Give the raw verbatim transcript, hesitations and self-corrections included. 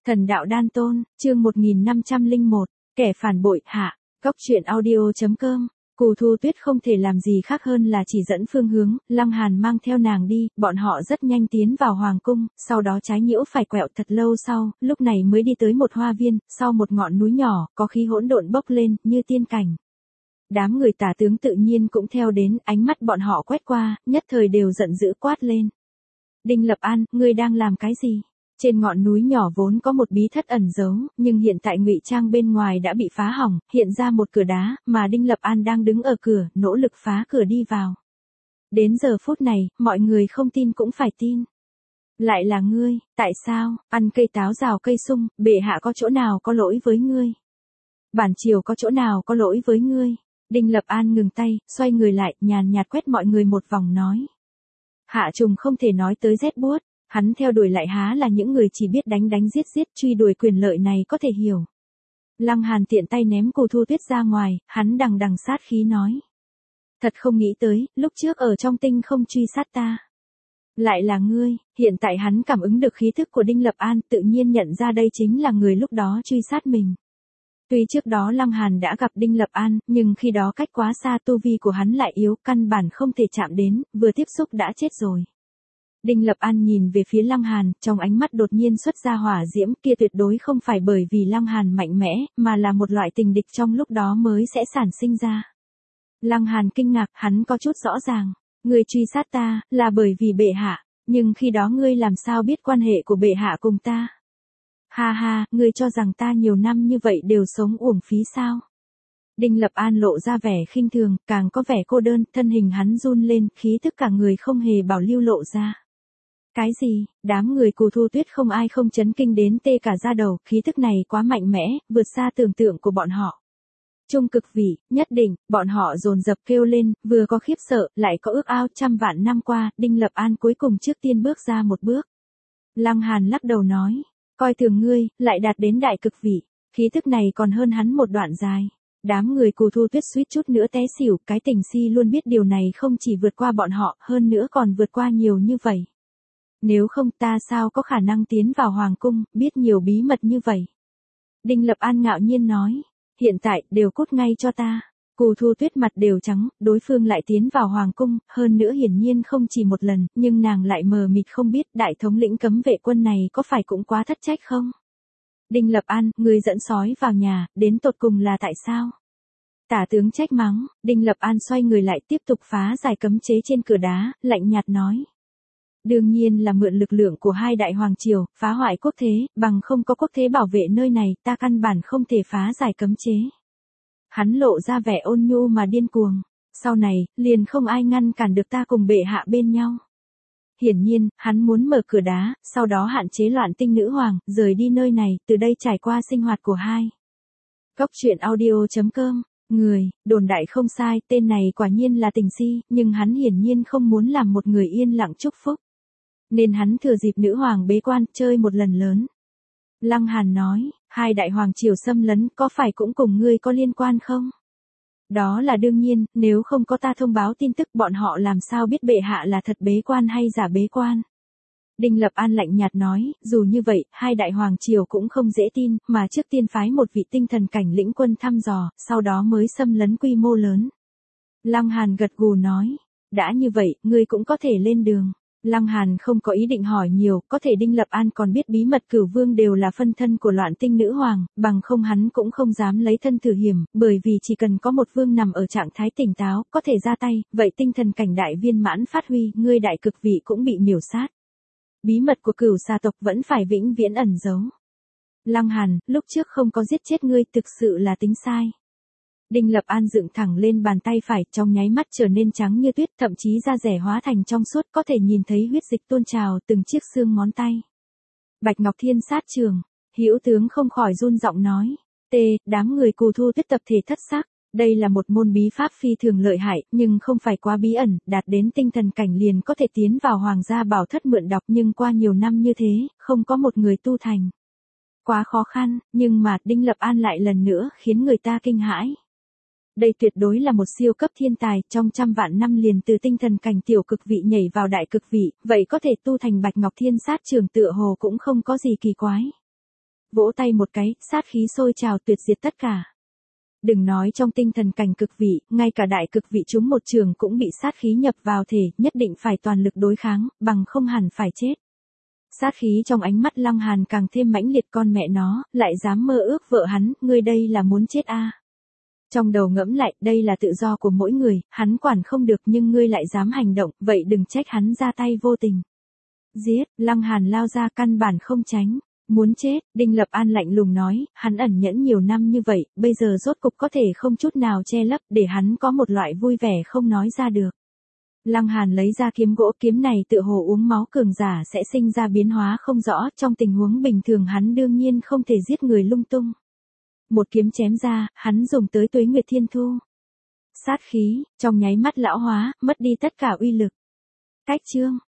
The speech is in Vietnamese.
Thần đạo đan tôn, chương một nghìn năm trăm lẻ một, kẻ phản bội, hạ, Cóc truyện audio.com. Cù Thu Tuyết không thể làm gì khác hơn là chỉ dẫn phương hướng, Lăng Hàn mang theo nàng đi, bọn họ rất nhanh tiến vào hoàng cung, sau đó trái nhiễu phải quẹo thật lâu sau, lúc này mới đi tới một hoa viên, sau một ngọn núi nhỏ, có khí hỗn độn bốc lên, như tiên cảnh. Đám người tả tướng tự nhiên cũng theo đến, ánh mắt bọn họ quét qua, nhất thời đều giận dữ quát lên. Đinh Lập An, ngươi đang làm cái gì? Trên ngọn núi nhỏ vốn có một bí thất ẩn giấu, nhưng hiện tại ngụy trang bên ngoài đã bị phá hỏng, hiện ra một cửa đá, mà Đinh Lập An đang đứng ở cửa, nỗ lực phá cửa đi vào. Đến giờ phút này, mọi người không tin cũng phải tin. Lại là ngươi, tại sao, ăn cây táo rào cây sung, bệ hạ có chỗ nào có lỗi với ngươi? Bản triều có chỗ nào có lỗi với ngươi? Đinh Lập An ngừng tay, xoay người lại, nhàn nhạt quét mọi người một vòng nói. Hạ trùng không thể nói tới rét buốt. Hắn theo đuổi lại há là những người chỉ biết đánh đánh giết giết truy đuổi quyền lợi này có thể hiểu. Lăng Hàn tiện tay ném Cù Thu Tuyết ra ngoài, hắn đằng đằng sát khí nói. Thật không nghĩ tới, lúc trước ở trong tinh không truy sát ta. Lại là ngươi, hiện tại hắn cảm ứng được khí thức của Đinh Lập An, tự nhiên nhận ra đây chính là người lúc đó truy sát mình. Tuy trước đó Lăng Hàn đã gặp Đinh Lập An, nhưng khi đó cách quá xa tu vi của hắn lại yếu, căn bản không thể chạm đến, vừa tiếp xúc đã chết rồi. Đinh Lập An nhìn về phía Lăng Hàn, trong ánh mắt đột nhiên xuất ra hỏa diễm, kia tuyệt đối không phải bởi vì Lăng Hàn mạnh mẽ, mà là một loại tình địch trong lúc đó mới sẽ sản sinh ra. Lăng Hàn kinh ngạc, hắn có chút rõ ràng, ngươi truy sát ta, là bởi vì bệ hạ, nhưng khi đó ngươi làm sao biết quan hệ của bệ hạ cùng ta? Ha ha, ngươi cho rằng ta nhiều năm như vậy đều sống uổng phí sao? Đinh Lập An lộ ra vẻ khinh thường, càng có vẻ cô đơn, thân hình hắn run lên, khí tức cả người không hề bảo lưu lộ ra. Cái gì, đám người Cù Thu Tuyết không ai không chấn kinh đến tê cả da đầu, khí thức này quá mạnh mẽ, vượt xa tưởng tượng của bọn họ. Trung cực vị, nhất định, bọn họ dồn dập kêu lên, vừa có khiếp sợ, lại có ước ao trăm vạn năm qua, Đinh Lập An cuối cùng trước tiên bước ra một bước. Lăng Hàn lắc đầu nói, coi thường ngươi, lại đạt đến đại cực vị, khí thức này còn hơn hắn một đoạn dài. Đám người Cù Thu Tuyết suýt chút nữa té xỉu, cái tình si luôn biết điều này không chỉ vượt qua bọn họ, hơn nữa còn vượt qua nhiều như vậy. Nếu không ta sao có khả năng tiến vào hoàng cung, biết nhiều bí mật như vậy. Đinh Lập An ngạo nhiên nói, hiện tại, đều cút ngay cho ta. Cù Thu Tuyết mặt đều trắng, đối phương lại tiến vào hoàng cung, hơn nữa hiển nhiên không chỉ một lần, nhưng nàng lại mờ mịt không biết đại thống lĩnh cấm vệ quân này có phải cũng quá thất trách không? Đinh Lập An, người dẫn sói vào nhà, đến tột cùng là tại sao? Tả tướng trách mắng, Đinh Lập An xoay người lại tiếp tục phá giải cấm chế trên cửa đá, lạnh nhạt nói. Đương nhiên là mượn lực lượng của hai đại hoàng triều, phá hoại quốc thế, bằng không có quốc thế bảo vệ nơi này, ta căn bản không thể phá giải cấm chế. Hắn lộ ra vẻ ôn nhu mà điên cuồng, sau này, liền không ai ngăn cản được ta cùng bệ hạ bên nhau. Hiển nhiên, hắn muốn mở cửa đá, sau đó hạn chế loạn tinh nữ hoàng, rời đi nơi này, từ đây trải qua sinh hoạt của hai. Cóc truyện audio.com. Người, đồn đại không sai, tên này quả nhiên là tình si, nhưng hắn hiển nhiên không muốn làm một người yên lặng chúc phúc. Nên hắn thừa dịp nữ hoàng bế quan, chơi một lần lớn. Lăng Hàn nói, hai đại hoàng triều xâm lấn, có phải cũng cùng ngươi có liên quan không? Đó là đương nhiên, nếu không có ta thông báo tin tức bọn họ làm sao biết bệ hạ là thật bế quan hay giả bế quan. Đinh Lập An lạnh nhạt nói, dù như vậy, hai đại hoàng triều cũng không dễ tin, mà trước tiên phái một vị tinh thần cảnh lĩnh quân thăm dò, sau đó mới xâm lấn quy mô lớn. Lăng Hàn gật gù nói, đã như vậy, ngươi cũng có thể lên đường. Lăng Hàn không có ý định hỏi nhiều, có thể Đinh Lập An còn biết bí mật Cửu Vương đều là phân thân của loạn tinh nữ hoàng, bằng không hắn cũng không dám lấy thân thử hiểm, bởi vì chỉ cần có một vương nằm ở trạng thái tỉnh táo, có thể ra tay, vậy tinh thần cảnh đại viên mãn phát huy, ngươi đại cực vị cũng bị miểu sát. Bí mật của Cửu gia tộc vẫn phải vĩnh viễn ẩn giấu. Lăng Hàn, lúc trước không có giết chết ngươi thực sự là tính sai. Đinh Lập An dựng thẳng lên bàn tay phải, trong nháy mắt trở nên trắng như tuyết, thậm chí da rẻ hóa thành trong suốt, có thể nhìn thấy huyết dịch tuôn trào từng chiếc xương ngón tay. Bạch Ngọc Thiên sát trường, Hữu tướng không khỏi run giọng nói, "T, đám người Cù Thu Tuyết tập thể thất sắc, đây là một môn bí pháp phi thường lợi hại, nhưng không phải quá bí ẩn, đạt đến tinh thần cảnh liền có thể tiến vào hoàng gia bảo thất mượn đọc, nhưng qua nhiều năm như thế, không có một người tu thành. Quá khó khăn, nhưng mà Đinh Lập An lại lần nữa khiến người ta kinh hãi. Đây tuyệt đối là một siêu cấp thiên tài, trong trăm vạn năm liền từ tinh thần cảnh tiểu cực vị nhảy vào đại cực vị, vậy có thể tu thành Bạch Ngọc Thiên sát trường tựa hồ cũng không có gì kỳ quái. vỗ tay một cái, sát khí sôi trào tuyệt diệt tất cả. Đừng nói trong tinh thần cảnh cực vị, ngay cả đại cực vị chúng một trường cũng bị sát khí nhập vào thể, nhất định phải toàn lực đối kháng, bằng không hẳn phải chết. Sát khí trong ánh mắt Lăng Hàn càng thêm mãnh liệt, con mẹ nó, lại dám mơ ước vợ hắn, ngươi đây là muốn chết a? Trong đầu ngẫm lại, đây là tự do của mỗi người, hắn quản không được nhưng ngươi lại dám hành động, vậy đừng trách hắn ra tay vô tình. Giết, Lăng Hàn lao ra căn bản không tránh. Muốn chết, Đinh Lập An lạnh lùng nói, hắn ẩn nhẫn nhiều năm như vậy, bây giờ rốt cục có thể không chút nào che lấp, để hắn có một loại vui vẻ không nói ra được. Lăng Hàn lấy ra kiếm gỗ, kiếm này tựa hồ uống máu cường giả sẽ sinh ra biến hóa không rõ, trong tình huống bình thường hắn đương nhiên không thể giết người lung tung. Một kiếm chém ra, hắn dùng tới Tuế Nguyệt Thiên Thu. Sát khí, trong nháy mắt lão hóa, mất đi tất cả uy lực. Cách chương